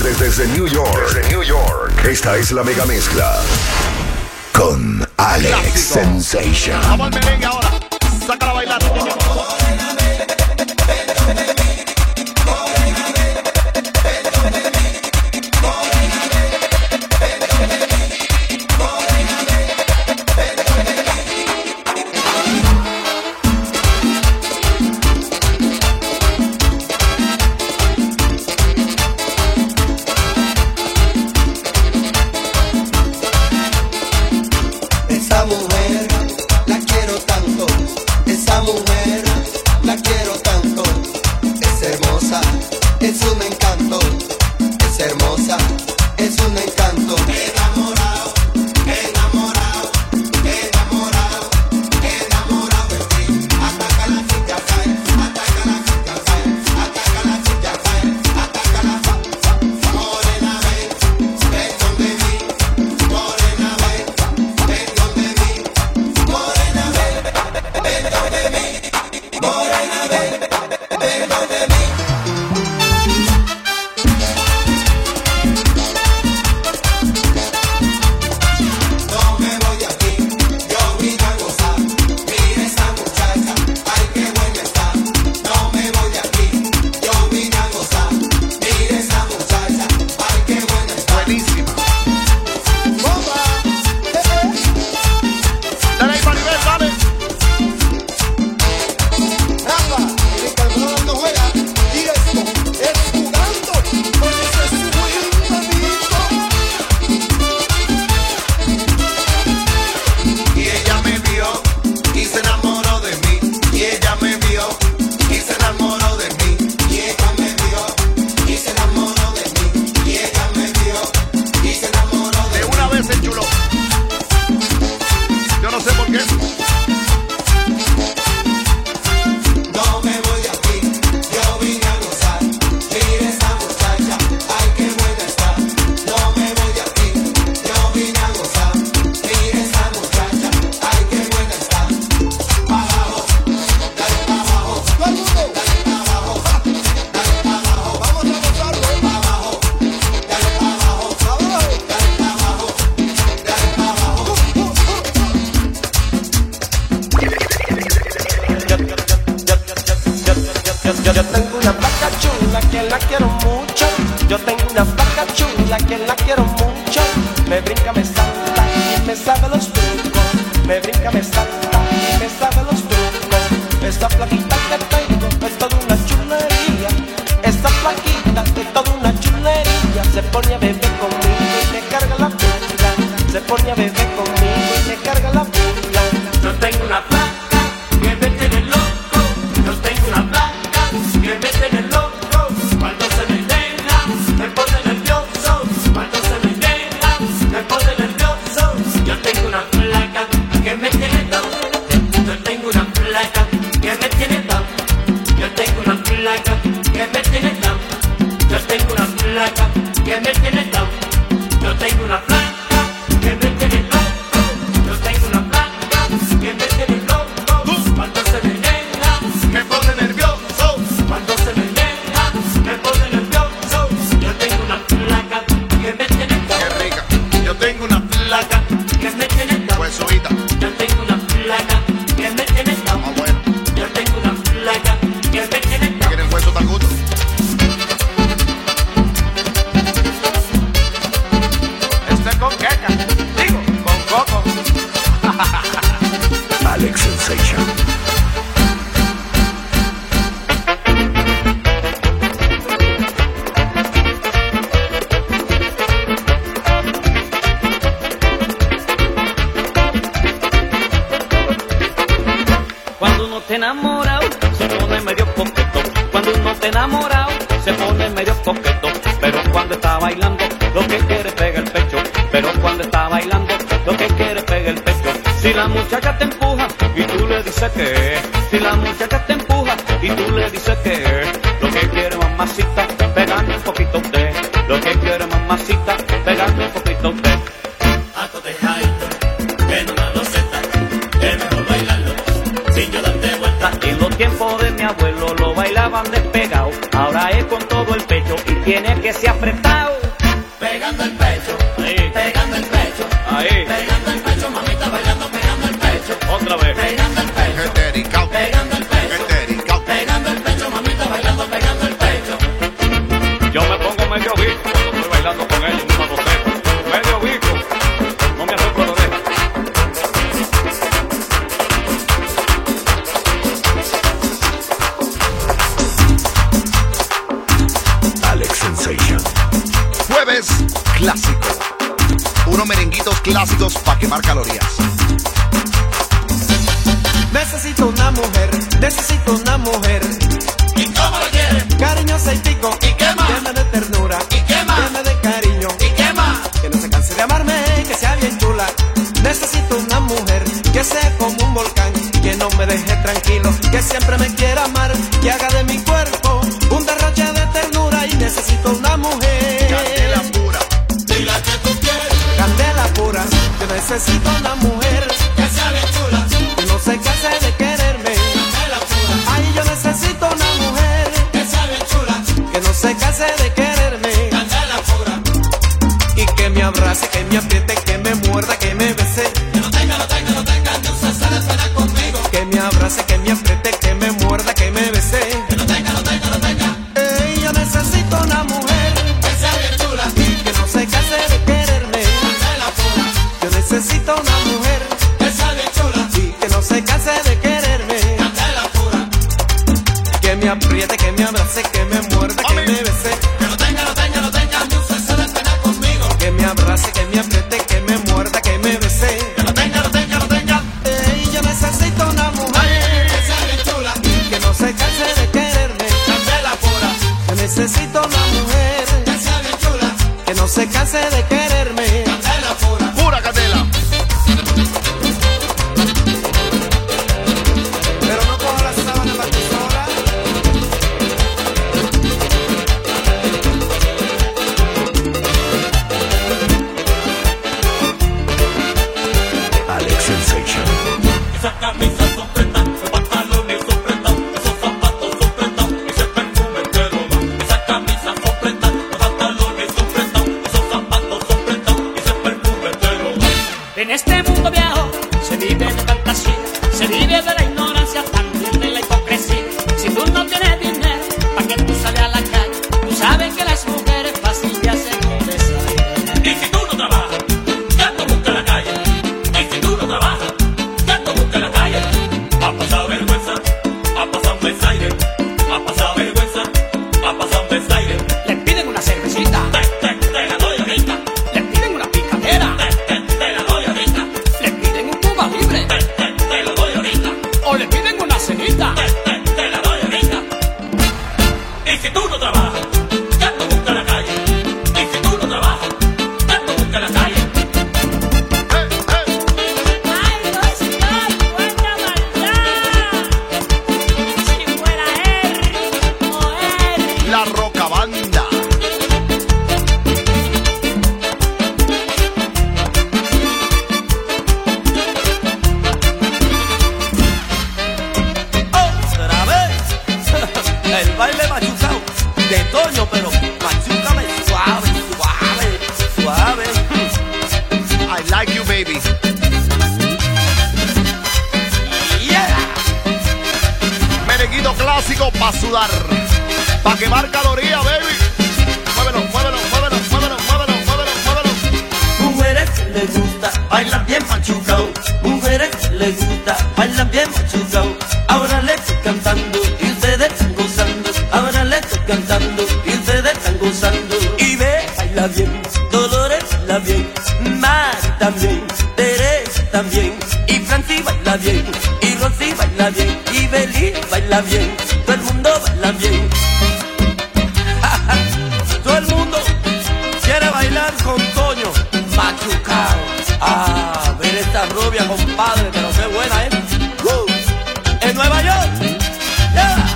desde New York. Esta es la mega mezcla con Alex Sensation. Vamos al merengue ahora. Sácala a bailar. Yo tengo una vaca chula que la quiero mucho. Yo tengo una vaca chula que la quiero mucho. Me brinca, me salta y me sabe los trucos. Me brinca, me salta y me sabe los trucos. Esta flaquita que tengo es toda una chulería. Esta flaquita es toda una chulería. Se pone a beber conmigo y me carga la pila. Se pone a beber conmigo y me carga la pila. Yo tengo una vaca que me tiene loco. Yo tengo una vaca que me tiene loco. Cuando se me llena, me pone nervioso. Cuando se me llena, me pone nervioso. Yo tengo una placa que me tiene loco. Yo tengo una placa que me tiene loco. Yo tengo una placa que me tiene loco. Yo tengo una placa que me tiene loco. Yo tengo una placa que me tiene loco. Yo tengo una placa que me tiene loco. Cuando se me llena, me pone nervioso. Cuando se me llena, me pone nervioso. Yo tengo una placa que me tiene loco. Qué rica. Yo tengo una placa. Que me tiene loco. Huesuita. Yo tengo una placa que me tiene loco. Ah, bueno. Yo tengo una placa que me tiene loco. ¿Quieren hueso tan justo? Con queca, digo, con coco. Alex Sensation. Cuando uno te enamorado, se pone medio coqueto. Cuando uno te enamorado, se pone medio coqueto. Pero cuando está bailando, lo que quiere pega el pecho. Pero cuando está bailando, lo que quiere pega el pecho. Si la muchacha te empuja y tú le dices que, si la muchacha te empuja y tú le dices que, lo que quiere mamacita, pegarme un poquito usted. Lo que quiere mamacita, pegarme un poquito usted. Ato de jaito, que no me lo senta, es mejor bailarlo sin yo darte vuelta. En los tiempos de mi abuelo lo bailaban despegado. Ahora es con todo el pecho y tiene que ser apretado. clásico. Unos merenguitos clásicos para quemar calorías. Necesito una mujer, necesito una mujer. ¿Y cómo lo quieres? Cariñosa y pico. ¿Y qué más? Llena de ternura. ¿Y qué más? Llena de cariño. ¿Y qué más? Que no se canse de amarme, que sea bien chula. Necesito una mujer que sea como un volcán, que no me deje tranquilo, que siempre me quiera amar, que haga de mi cuerpo un derroche de ternura. Y necesito una mujer Candela pura. Dile que tú quieres. candela pura. Yo necesito una mujer Que sea bien chula. que no se canse de quererme. Candela pura. Ay, yo necesito una mujer Que sea bien chula. que no se canse de quererme. Candela pura. Y que me abrace, que me apriete, que me muerda, que me bese. Que no tenga ni un cesar de pena conmigo. Que me abrace, que me apriete, que me muerda, que me bese. Que no tenga. Ey, yo necesito una mujer Que sea bien chula. que no se canse de quererme. Candela pura. Yo necesito una mujer Que sea bien chula. que no se canse de quererme. Candela pura. Que me apriete, que me abrace, que me muerda, que me bese. Que no tenga ni un cesar de pena conmigo. Que me abrace, que me apriete, que me muerda, que me bese. Que no tenga. Ey, yo necesito una mujer Que sea bien chula. que no se canse de quererme. Candela pura. Yo necesito una mujer Que sea bien chula. que no se canse de quererme. Candela pura. Pura candela. Pero no cojo la sábana para ti sola. Alex Sensation. Esa camisa son pretadas, esos pantalones son pretados, esos zapatos son pretados, ese perfume te lo da. Esa camisa son pretadas, los pantalones son pretados, esos zapatos son pretados, ese perfume te lo da. En este mundo viejo se vive de fantasía, se vive de la ignorancia, también de la hipocresía. Si tú no tienes dinero, ¿para qué tú sales a la calle? Tú sabes que las mujeres fácil te hacen un desaire. Y si tú no trabajas, ya tú busca la calle. Y si tú no trabajas, ya tú busca la calle. Ha pasado vergüenza, ha pasado un desaire, ha pasado vergüenza, ha pasado un desaire. Le piden una cervecita, Te la doy ahorita, le piden una picadera, te la doy ahorita, le piden un Cuba libre te la doy ahorita. o le piden una cenita. Te la doy ahorita. Y si tú no trabajas, ya tú busca la calle. Y si tú no trabajas, ya tú busca la calle. Ay, Dios mío, cuánta maldad. Si fuera él o él. La Roca Banda. Otra vez. El baile machucao de Toño, pero machúcame suave, suave, suave. I like you, baby. Yeah. Merenguito clásico para sudar. Para quemar calorías, baby. Muévelo, muévelo, muévelo, muévelo, muévelo, muévelo, muévelo. Mujeres les gusta bailar bien machucao. Mujeres les gusta bailar bien machucao. Ahora les estoy cantando y ustedes están gozando. Ahora les estoy cantando y ustedes están gozando. Y ve, baila bien, Dolores baila bien, Mari también, Teresa también, y Franci baila bien, y Rosy baila bien, y Beli baila bien. Todo el mundo baila bien. Todo el mundo quiere bailar con Toño machucao. Ah, ver esta rubia, compadre, pero qué buena, ¿eh? En Nueva York. Yeah.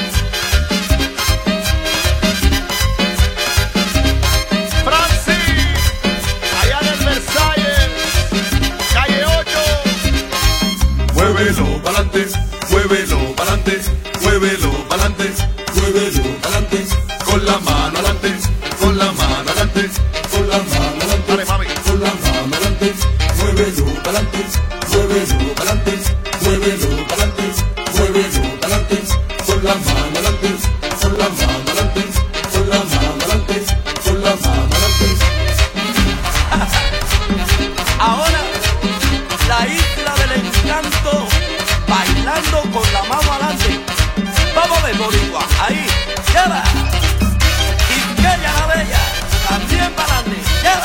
Francis, allá en el Versalles, calle 8. Muévelo pa'lante, muévelo pa'lante, muévelo pa'lante, muévelo pa'lante, con la mano adelante, con la mano adelante, con la mano adelante, Dale, mami. con la mano adelante, muévelo pa'lante, muévelo pa'lante, muévelo pa'lante, muévelo pa'lante, con la mano adelante, con la mano adelante, con la mano adelante, con la mano adelante. Ahora, la isla del encanto, bailando con la mano adelante. Vamos a ver, boricua, ahí, ya va. Y que ella la bella, también para adelante, ya.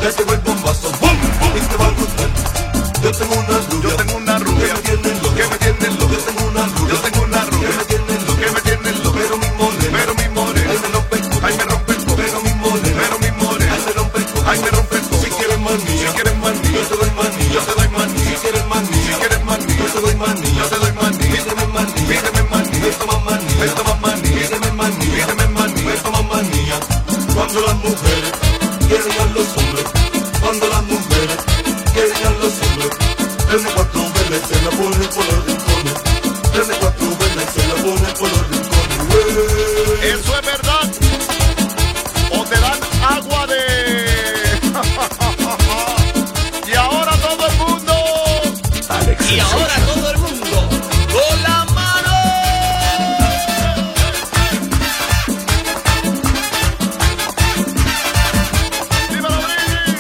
Te pego el bombazo, ¡bum! Y te va a gustar. Yo tengo una rubia, Yo tengo una rubia que me tiene loco, Yo tengo una rubia Yo tengo una rubia, que me tiene loco, pero mi morena, pero mi morena, ay me rompe el coco, ay me rompe el coco, pero mi morena, pero mi morena, ay me rompe el coco, ay me rompe el coco. Si quieres manía, Si quieres manía, yo te doy manía, yo te doy manía. Si quieres manía, Si quieres manía, yo te doy manía, yo te doy manía. Pídeme manía, Pídeme manía, me toma manía, me toma manía. Pídeme manía, Pídeme manía. me toma manía. Cuando las mujeres quieren a los hombres, cuando las mujeres quieren a los hombres, tiene 4 velas y se la pone por los rincones, tiene 4 velas y se la pone por los rincones. Eso es verdad. O te dan agua de... Y ahora todo el mundo. Alex Y ahora Sensation. todo el mundo con la mano. Dímelo, Brini.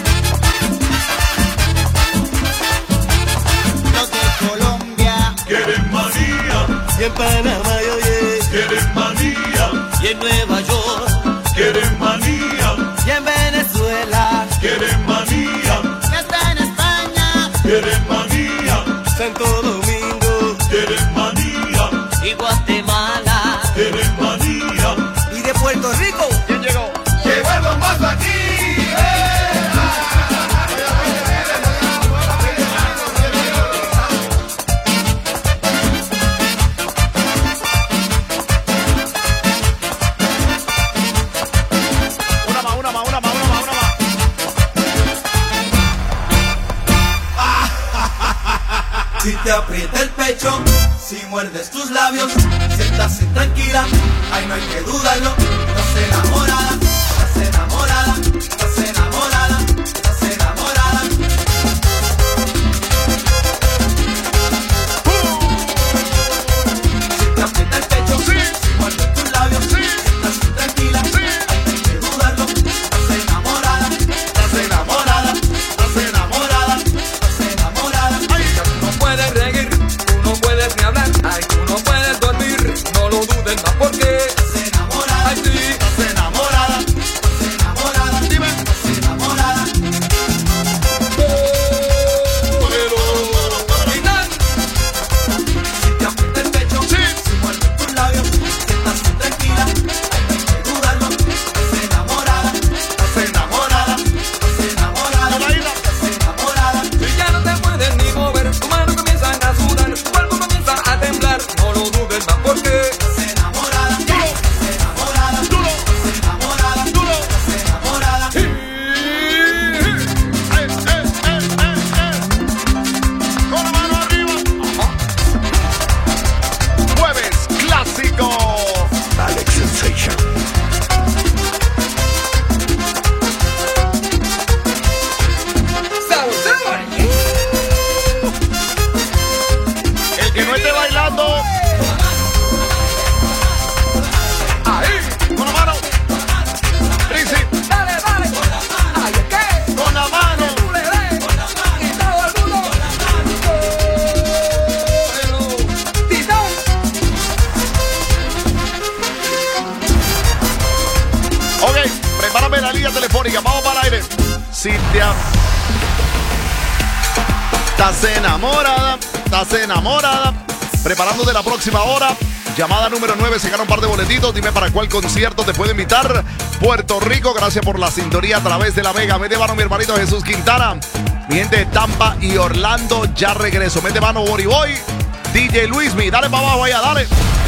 Los de Colombia Quieren manía, y en Panamá y oye, quieren manía, Y en Nueva York quieren manía, y en Venezuela, quieren manía, y hasta en España, quieren manía, Santo Domingo quieren manía, y Guatemala. quieren manía. y de Puerto Rico. ¿Quién llegó? Llegó el bombazo aquí. Una más, una más, una más, una más, una más. Si te aprieta el pecho, si muerdes tus labios, si estás intranquila, ay no hay que dudarlo. Estás enamorada, estás enamorada, estás enamorada, estás enamorada. Si te aprieta el pecho, si muerdes tus labios, si estás intranquila, ay no hay que dudarlo. Estás enamorada, estás enamorada, estás enamorada, estás enamorada. No puedes reír, tú no puedes ni hablar, ay, tú no puedes dormir, no lo dudes más porque, Estás enamorada, ay, sí, estás enamorada, estás enamorada, dime, estás enamorada. final, Si te aprieta el pecho, si muerde tus labios, si estás intranquila, ay, no hay que dudarlo. Estás enamorada, estás enamorada, estás enamorada, estás enamorada. y ya no te puedes ni mover, tu mano comienza a sudar, tu cuerpo comienza a temblar, no lo dudes más porque, Estás enamorada, estás enamorada, estás enamorada, estás enamorada. Con la mano arriba. Jueves clásico. Alex Sensation. El que no esté bailando. Ahí, con la mano. Rizzi, dale, dale, ay, es que, con la mano. tú le des, y todo el mundo, Titán. Ok, prepárame la línea telefónica. Vamos para el aire. Si te estás enamorada, estás enamorada. Preparándote la próxima hora. Llamada número 9, se gana un par de boletitos. Dime para cuál concierto te puede invitar. Puerto Rico, gracias por la sintonía a través de la Mega. Mete mano, mi hermanito Jesús Quintana. Mi gente de Tampa y Orlando, ya regreso. Mete mano, Boriboy. DJ Luismi, dale para abajo allá, dale.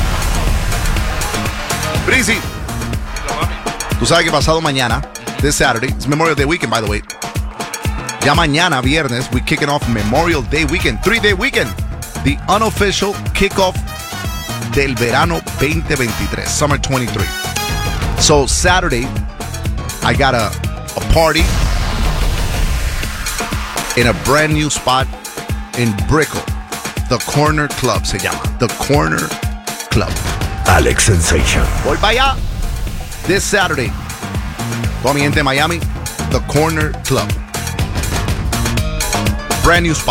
Brizzy. Tú sabes que pasado mañana, this Saturday, it's Memorial Day weekend, by the way. Ya mañana, viernes, we kicking off Memorial Day weekend, 3-day weekend. The unofficial kickoff del verano 2023, summer 23. So Saturday, I got a party in a brand new spot in Brickell. The Corner Club se llama. The Corner Club. Alex Sensation. Voy para allá. This Saturday. Toda mi gente de Miami. The Corner Club. Brand new spot.